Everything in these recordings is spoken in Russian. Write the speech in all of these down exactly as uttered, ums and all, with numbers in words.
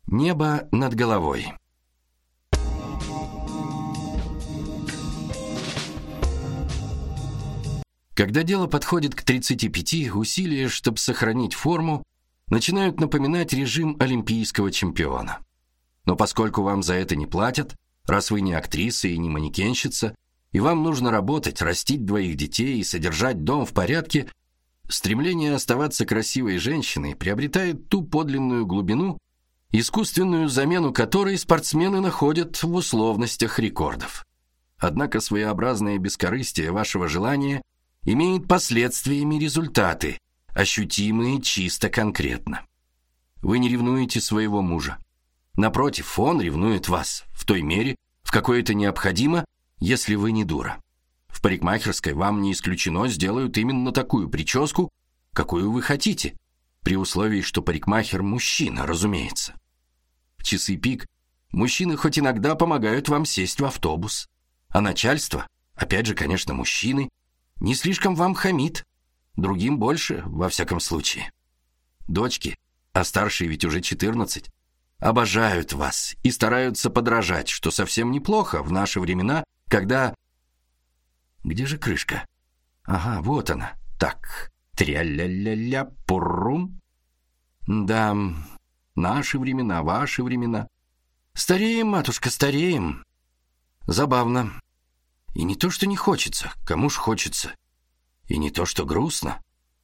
Небо над головой. Когда дело подходит к тридцати пяти, усилия, чтобы сохранить форму, начинают напоминать режим олимпийского чемпиона. Но поскольку вам за это не платят, раз вы не актриса и не манекенщица, и вам нужно работать, растить двоих детей и содержать дом в порядке, стремление оставаться красивой женщиной приобретает ту подлинную глубину, искусственную замену которой спортсмены находят в условностях рекордов. Однако своеобразное бескорыстие вашего желания имеет последствиями результаты, ощутимые чисто конкретно. Вы не ревнуете своего мужа. Напротив, он ревнует вас в той мере, в какой это необходимо, если вы не дура. В парикмахерской вам не исключено сделают именно такую прическу, какую вы хотите, при условии, что парикмахер мужчина, разумеется. В часы пик мужчины хоть иногда помогают вам сесть в автобус, а начальство, опять же, конечно, мужчины, не слишком вам хамит, другим больше, во всяком случае. Дочки, а старшие ведь уже четырнадцать, обожают вас и стараются подражать, что совсем неплохо в наши времена, когда... Где же крышка? Ага, вот она. Так, тря-ля-ля-ля, пуррум. Да, наши времена, ваши времена. Стареем, матушка, стареем. Забавно. И не то, что не хочется, кому ж хочется. И не то, что грустно.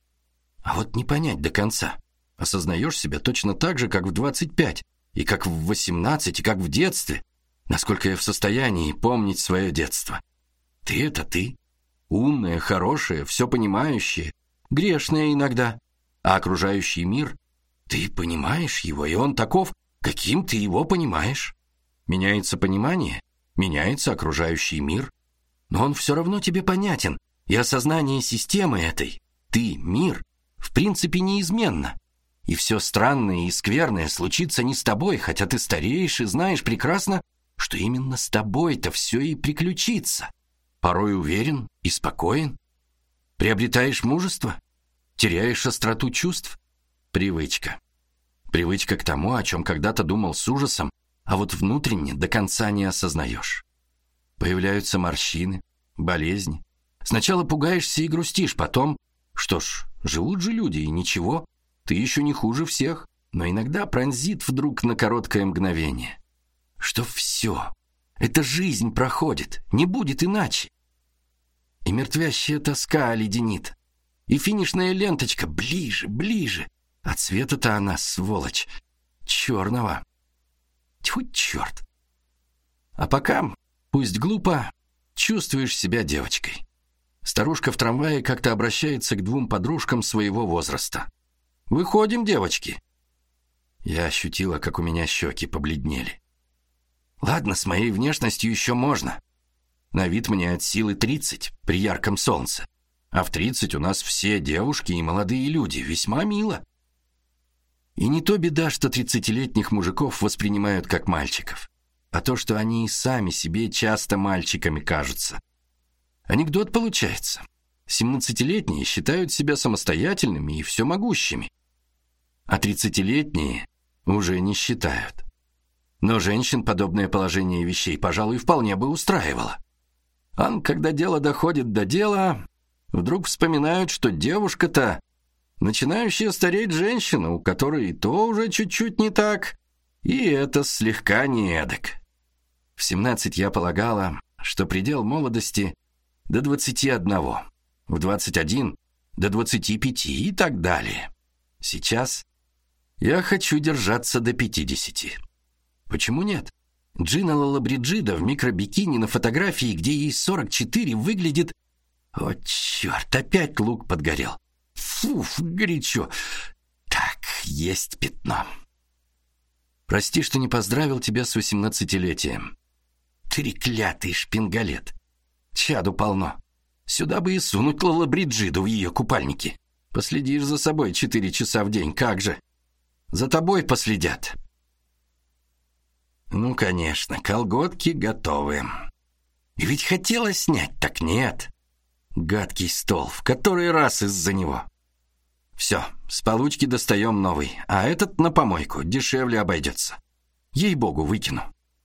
А вот не понять до конца. Осознаешь себя точно так же, как в двадцать пять, и как в восемнадцать, и как в детстве, насколько я в состоянии помнить свое детство. Ты — это ты. Умная, хорошая, все понимающая, грешная иногда. А окружающий мир, ты понимаешь его, и он таков, каким ты его понимаешь. Меняется понимание, меняется окружающий мир, но он все равно тебе понятен, и осознание системы этой, ты, мир, в принципе неизменно. И все странное и скверное случится не с тобой, хотя ты стареешь и знаешь прекрасно, что именно с тобой-то все и приключится. Порой уверен и спокоен. Приобретаешь мужество, теряешь остроту чувств. Привычка. Привычка к тому, о чем когда-то думал с ужасом, а вот внутренне до конца не осознаешь. Появляются морщины, болезни. Сначала пугаешься и грустишь, потом, что ж, живут же люди, и ничего, ты еще не хуже всех, но иногда пронзит вдруг на короткое мгновение. Что все, эта жизнь проходит, не будет иначе. И мертвящая тоска оледенит, и финишная ленточка ближе, ближе, а цвета-то она, сволочь, черного. Тьфу, черт. А пока... Пусть глупо, чувствуешь себя девочкой. Старушка в трамвае как-то обращается к двум подружкам своего возраста. «Выходим, девочки». Я ощутила, как у меня щеки побледнели. Ладно, с моей внешностью еще можно. На вид мне от силы тридцать при ярком солнце. А в тридцать у нас все девушки и молодые люди. Весьма мило. И не то беда, что тридцатилетних мужиков воспринимают как мальчиков, а то, что они и сами себе часто мальчиками кажутся. Анекдот получается. семнадцатилетние считают себя самостоятельными и всемогущими, а тридцатилетние уже не считают. Но женщин подобное положение вещей, пожалуй, вполне бы устраивало. А когда дело доходит до дела, вдруг вспоминают, что девушка-то начинающая стареть женщина, у которой и то уже чуть-чуть не так, и это слегка не эдак. В семнадцать я полагала, что предел молодости до двадцати одного, в двадцать один до двадцати пяти и так далее. Сейчас я хочу держаться до пятидесяти. Почему нет? Джина Лоллобриджида в микробикини на фотографии, где ей сорок четыре, выглядит... О, черт, опять лук подгорел. Фу, горячо. Так, есть пятно. Прости, что не поздравил тебя с восемнадцатилетием. Треклятый шпингалет. Чаду полно. Сюда бы и сунуть Лоллобриджиду в ее купальники. Последишь за собой четыре часа в день, как же? За тобой последят. Ну, конечно, колготки готовы. И ведь хотела снять, так нет. Гадкий стол, в который раз из-за него. Все, с получки достаем новый, а этот на помойку, дешевле обойдется. Ей-богу, выкину.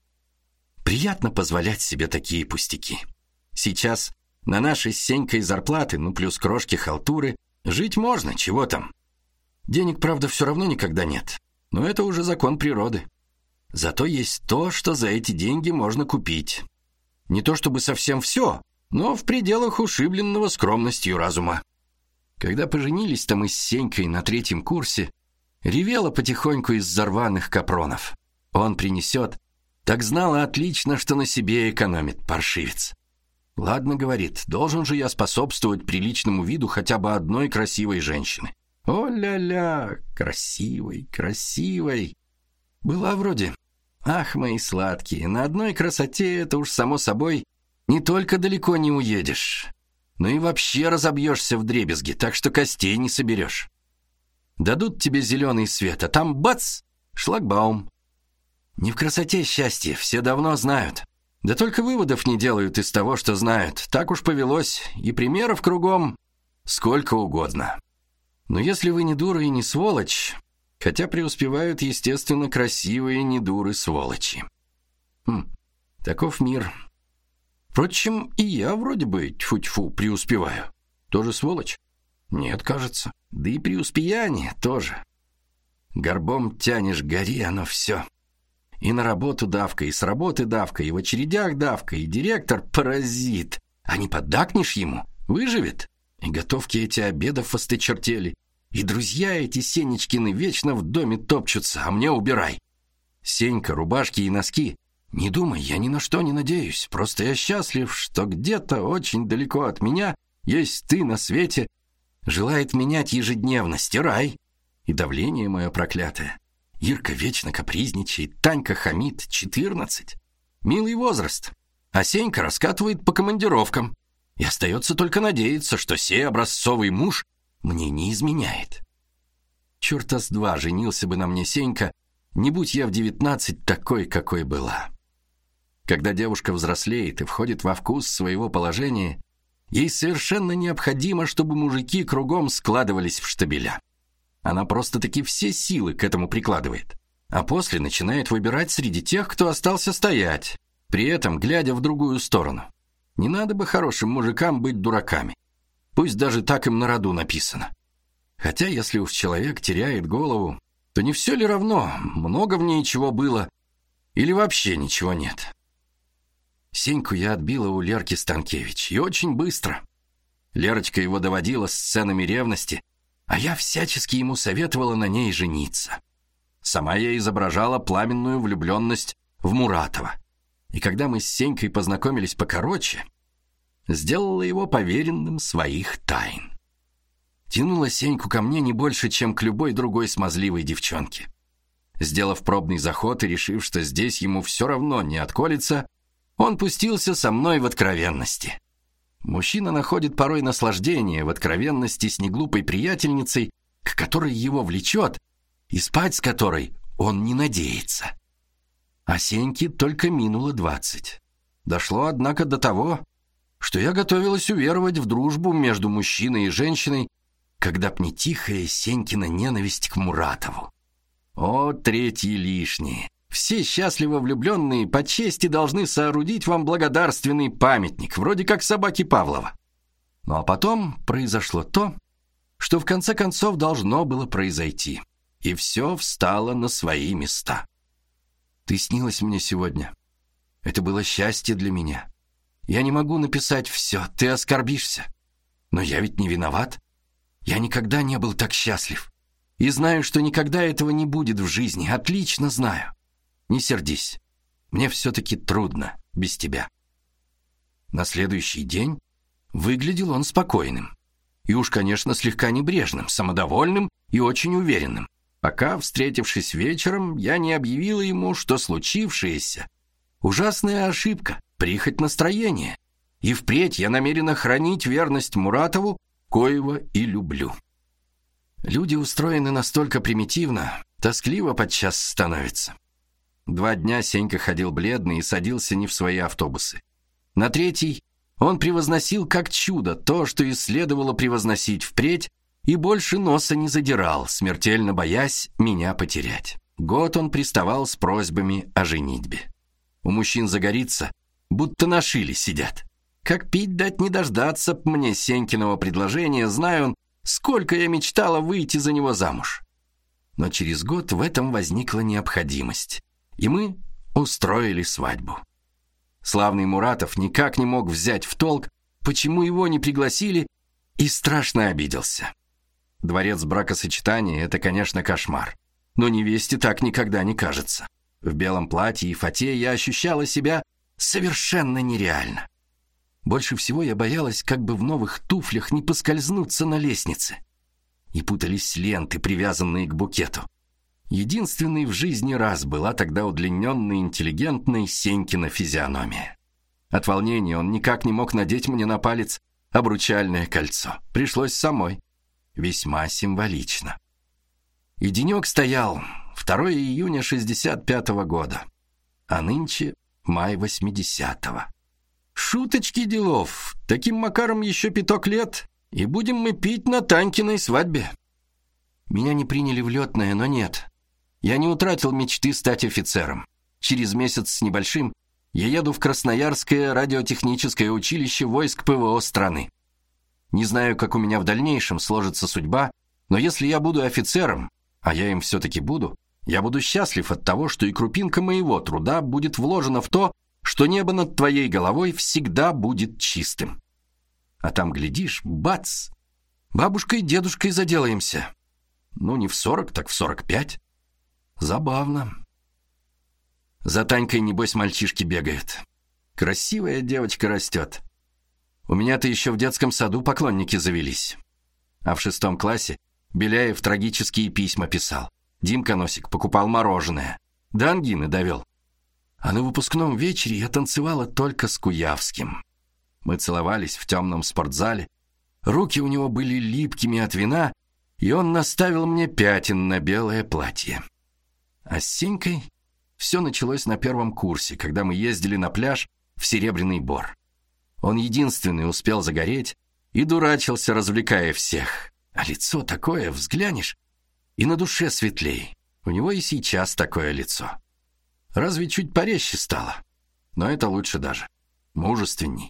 Приятно позволять себе такие пустяки. Сейчас на нашей с Сенькой зарплаты, ну плюс крошки халтуры, жить можно, чего там. Денег, правда, все равно никогда нет, но это уже закон природы. Зато есть то, что за эти деньги можно купить. Не то чтобы совсем все, но в пределах ушибленного скромностью разума. Когда поженились-то мы с Сенькой на третьем курсе, ревела потихоньку из-за рваных капронов. Он принесет, так знала отлично, что на себе экономит, паршивец. Ладно, говорит, должен же я способствовать приличному виду хотя бы одной красивой женщины. О-ля-ля, красивой, красивой. Была вроде. Ах, мои сладкие, на одной красоте это уж само собой не только далеко не уедешь, но и вообще разобьешься вдребезги, так что костей не соберешь. Дадут тебе зеленый свет, а там бац, шлагбаум. Не в красоте счастье, все давно знают. Да только выводов не делают из того, что знают. Так уж повелось, и примеров кругом сколько угодно. Но если вы не дура и не сволочь, хотя преуспевают, естественно, красивые недуры-сволочи. Хм, таков мир. Впрочем, и я вроде бы, тьфу-тьфу, преуспеваю. Тоже сволочь? Нет, кажется. Да и преуспеяние тоже. Горбом тянешь, гори, оно все. И на работу давка, и с работы давка, и в очередях давка, и директор паразит. А не поддакнешь ему, выживет. И готовки эти обедов осточертели. И друзья эти Сенечкины вечно в доме топчутся, а мне убирай. Сенька, рубашки и носки. Не думай, я ни на что не надеюсь. Просто я счастлив, что где-то очень далеко от меня есть ты на свете. Желает менять ежедневно, стирай. И давление мое проклятое. Ирка вечно капризничает, Танька хамит, четырнадцать. Милый возраст. А Сенька раскатывает по командировкам. И остается только надеяться, что сей образцовый муж мне не изменяет. Чёрта с два женился бы на мне Сенька, не будь я в девятнадцать такой, какой была. Когда девушка взрослеет и входит во вкус своего положения, ей совершенно необходимо, чтобы мужики кругом складывались в штабеля. Она просто-таки все силы к этому прикладывает, а после начинает выбирать среди тех, кто остался стоять, при этом глядя в другую сторону. Не надо бы хорошим мужикам быть дураками. Пусть даже так им на роду написано. Хотя, если уж человек теряет голову, то не все ли равно, много в ней чего было или вообще ничего нет. Сеньку я отбила у Лерки Станкевич, и очень быстро. Лерочка его доводила сценами ревности, а я всячески ему советовала на ней жениться. Сама я изображала пламенную влюбленность в Муратова. И когда мы с Сенькой познакомились покороче, сделала его поверенным своих тайн. Тянула Сеньку ко мне не больше, чем к любой другой смазливой девчонке. Сделав пробный заход и решив, что здесь ему все равно не отколется, он пустился со мной в откровенности. Мужчина находит порой наслаждение в откровенности с неглупой приятельницей, к которой его влечет, и спать с которой он не надеется. А Сеньке только минуло двадцать. Дошло, однако, до того, что я готовилась уверовать в дружбу между мужчиной и женщиной, когда б не тихая Сенькина ненависть к Муратову. О, третьи лишние! Все счастливо влюбленные по чести должны соорудить вам благодарственный памятник, вроде как собаки Павлова. Ну а потом произошло то, что в конце концов должно было произойти, и все встало на свои места. Ты снилась мне сегодня. Это было счастье для меня. Я не могу написать все, ты оскорбишься. Но я ведь не виноват. Я никогда не был так счастлив. И знаю, что никогда этого не будет в жизни, отлично знаю. Не сердись. Мне все-таки трудно без тебя. На следующий день выглядел он спокойным. И уж, конечно, слегка небрежным, самодовольным и очень уверенным. Пока, встретившись вечером, я не объявила ему, что случившееся — ужасная ошибка, прихоть настроения. И впредь я намерена хранить верность Муратову, коего и люблю. Люди устроены настолько примитивно, тоскливо подчас становится. Два дня Сенька ходил бледный и садился не в свои автобусы. На третий он превозносил как чудо то, что и следовало превозносить впредь, и больше носа не задирал, смертельно боясь меня потерять. Год он приставал с просьбами о женитьбе. У мужчин загорится, будто на шиле сидят. Как пить дать не дождаться б мне Сенькиного предложения, знаю он, сколько я мечтала выйти за него замуж. Но через год в этом возникла необходимость, и мы устроили свадьбу. Славный Муратов никак не мог взять в толк, почему его не пригласили, и страшно обиделся. Дворец бракосочетания — это, конечно, кошмар, но невесте так никогда не кажется. В белом платье и фате я ощущала себя совершенно нереально. Больше всего я боялась, как бы в новых туфлях не поскользнуться на лестнице. И путались ленты, привязанные к букету. Единственный в жизни раз была тогда удлиненная интеллигентная Сенькина физиономия. От волнения он никак не мог надеть мне на палец обручальное кольцо. Пришлось самой. Весьма символично. И денек стоял, второго июня шестьдесят пятого года, а нынче май восьмидесятого. Шуточки делов, таким макаром еще пяток лет, и будем мы пить на Танькиной свадьбе. Меня не приняли в летное, но нет. Я не утратил мечты стать офицером. Через месяц с небольшим я еду в Красноярское радиотехническое училище войск ПВО страны. Не знаю, как у меня в дальнейшем сложится судьба, но если я буду офицером, а я им все-таки буду, я буду счастлив от того, что и крупинка моего труда будет вложена в то, что небо над твоей головой всегда будет чистым. А там, глядишь, бац, бабушкой и дедушкой заделаемся. Ну, не в сорок, так в сорок пять. Забавно. За Танькой, небось, мальчишки бегают. Красивая девочка растет. У меня-то еще в детском саду поклонники завелись. А в шестом классе Беляев трагические письма писал. Димка Носик покупал мороженое. До ангины довел. А на выпускном вечере я танцевала только с Куявским. Мы целовались в темном спортзале. Руки у него были липкими от вина, и он наставил мне пятен на белое платье. А с Сенькой все началось на первом курсе, когда мы ездили на пляж в Серебряный Бор. Он единственный успел загореть и дурачился, развлекая всех. А лицо такое, взглянешь, и на душе светлей. У него и сейчас такое лицо. Разве чуть порезче стало, но это лучше даже, мужественней.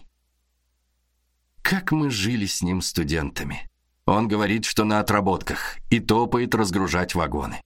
Как мы жили с ним студентами. Он говорит, что на отработках, и топает разгружать вагоны.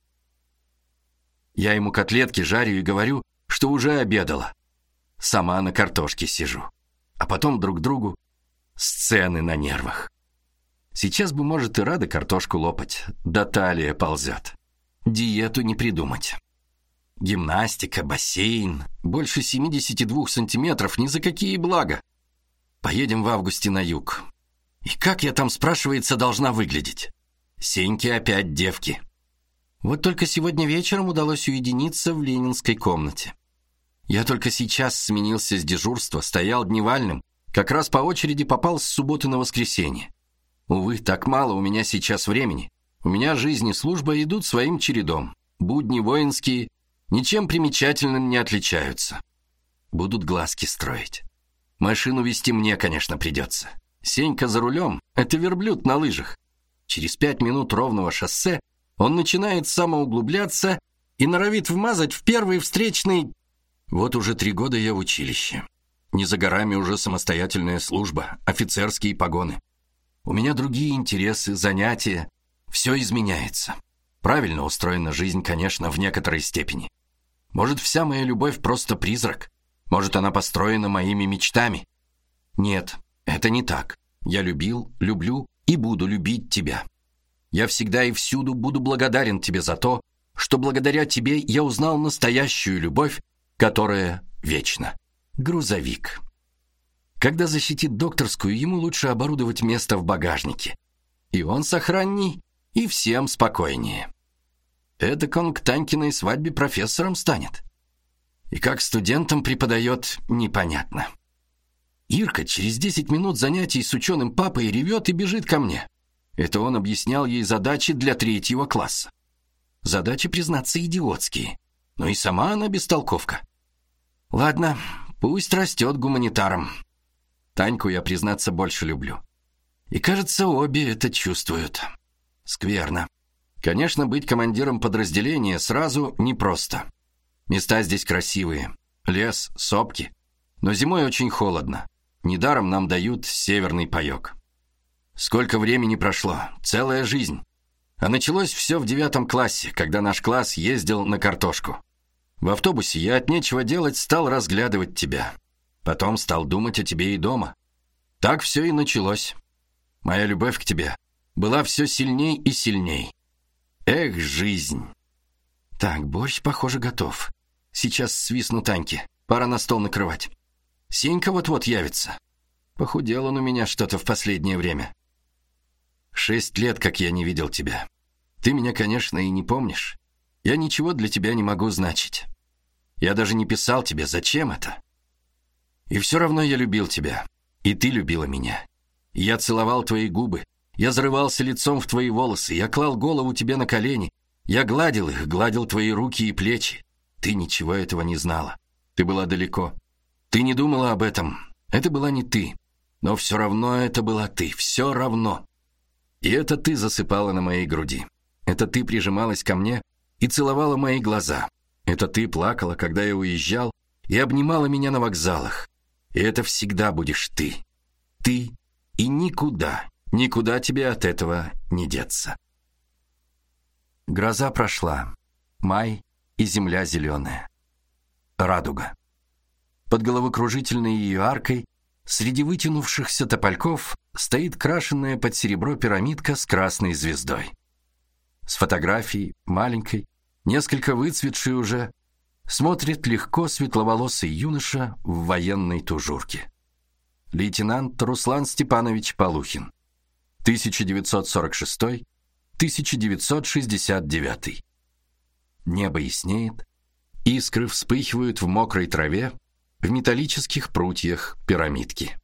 Я ему котлетки жарю и говорю, что уже обедала. Сама на картошке сижу. А потом друг другу сцены на нервах. Сейчас бы, может, и рада картошку лопать, да талия ползет. Диету не придумать. Гимнастика, бассейн, больше семидесяти двух сантиметров, ни за какие блага. Поедем в августе на юг. И как я там, спрашивается, должна выглядеть? Сеньке опять девки. Вот только сегодня вечером удалось уединиться в ленинской комнате. Я только сейчас сменился с дежурства, стоял дневальным, как раз по очереди попал с субботы на воскресенье. Увы, так мало у меня сейчас времени. У меня жизнь и служба идут своим чередом. Будни воинские ничем примечательным не отличаются. Будут глазки строить. Машину вести мне, конечно, придется. Сенька за рулем — это верблюд на лыжах. Через пять минут ровного шоссе он начинает самоуглубляться и норовит вмазать в первый встречный. Вот уже три года я в училище. Не за горами уже самостоятельная служба, офицерские погоны. У меня другие интересы, занятия. Все изменяется. Правильно устроена жизнь, конечно, в некоторой степени. Может, вся моя любовь просто призрак? Может, она построена моими мечтами? Нет, это не так. Я любил, люблю и буду любить тебя. Я всегда и всюду буду благодарен тебе за то, что благодаря тебе я узнал настоящую любовь, которая вечна. Грузовик. Когда защитит докторскую, ему лучше оборудовать место в багажнике. И он сохранней, и всем спокойнее. Эдак он к Танькиной свадьбе профессором станет. И как студентам преподает, непонятно. Ирка через десять минут занятий с ученым папой ревет и бежит ко мне. Это он объяснял ей задачи для третьего класса. Задачи, признаться, идиотские. Но и сама она бестолковка. Ладно, пусть растет гуманитаром. Таньку я, признаться, больше люблю. И, кажется, обе это чувствуют. Скверно. Конечно, быть командиром подразделения сразу непросто. Места здесь красивые. Лес, сопки. Но зимой очень холодно. Недаром нам дают северный паёк. Сколько времени прошло? Целая жизнь. А началось все в девятом классе, когда наш класс ездил на картошку. В автобусе я от нечего делать стал разглядывать тебя. Потом стал думать о тебе и дома. Так все и началось. Моя любовь к тебе была все сильней и сильней. Эх, жизнь. Так, борщ, похоже, готов. Сейчас свистну Таньке. Пора на стол накрывать. Сенька вот-вот явится. Похудел он у меня что-то в последнее время. Шесть лет, как я не видел тебя. Ты меня, конечно, и не помнишь. Я ничего для тебя не могу значить. Я даже не писал тебе, зачем это? И все равно я любил тебя. И ты любила меня. Я целовал твои губы. Я зарывался лицом в твои волосы. Я клал голову тебе на колени. Я гладил их, гладил твои руки и плечи. Ты ничего этого не знала. Ты была далеко. Ты не думала об этом. Это была не ты. Но все равно это была ты. Все равно. И это ты засыпала на моей груди. Это ты прижималась ко мне и целовала мои глаза. Это ты плакала, когда я уезжал, и обнимала меня на вокзалах. И это всегда будешь ты. Ты и никуда, никуда тебе от этого не деться. Гроза прошла. Май и земля зеленая. Радуга. Под головокружительной ее аркой среди вытянувшихся топольков стоит крашенная под серебро пирамидка с красной звездой. С фотографией, маленькой, несколько выцветшей уже, смотрит легко светловолосый юноша в военной тужурке. Лейтенант Руслан Степанович Полухин. тысяча девятьсот сорок шестой — тысяча девятьсот шестьдесят девятый. Небо яснеет, искры вспыхивают в мокрой траве, в металлических прутьях пирамидки.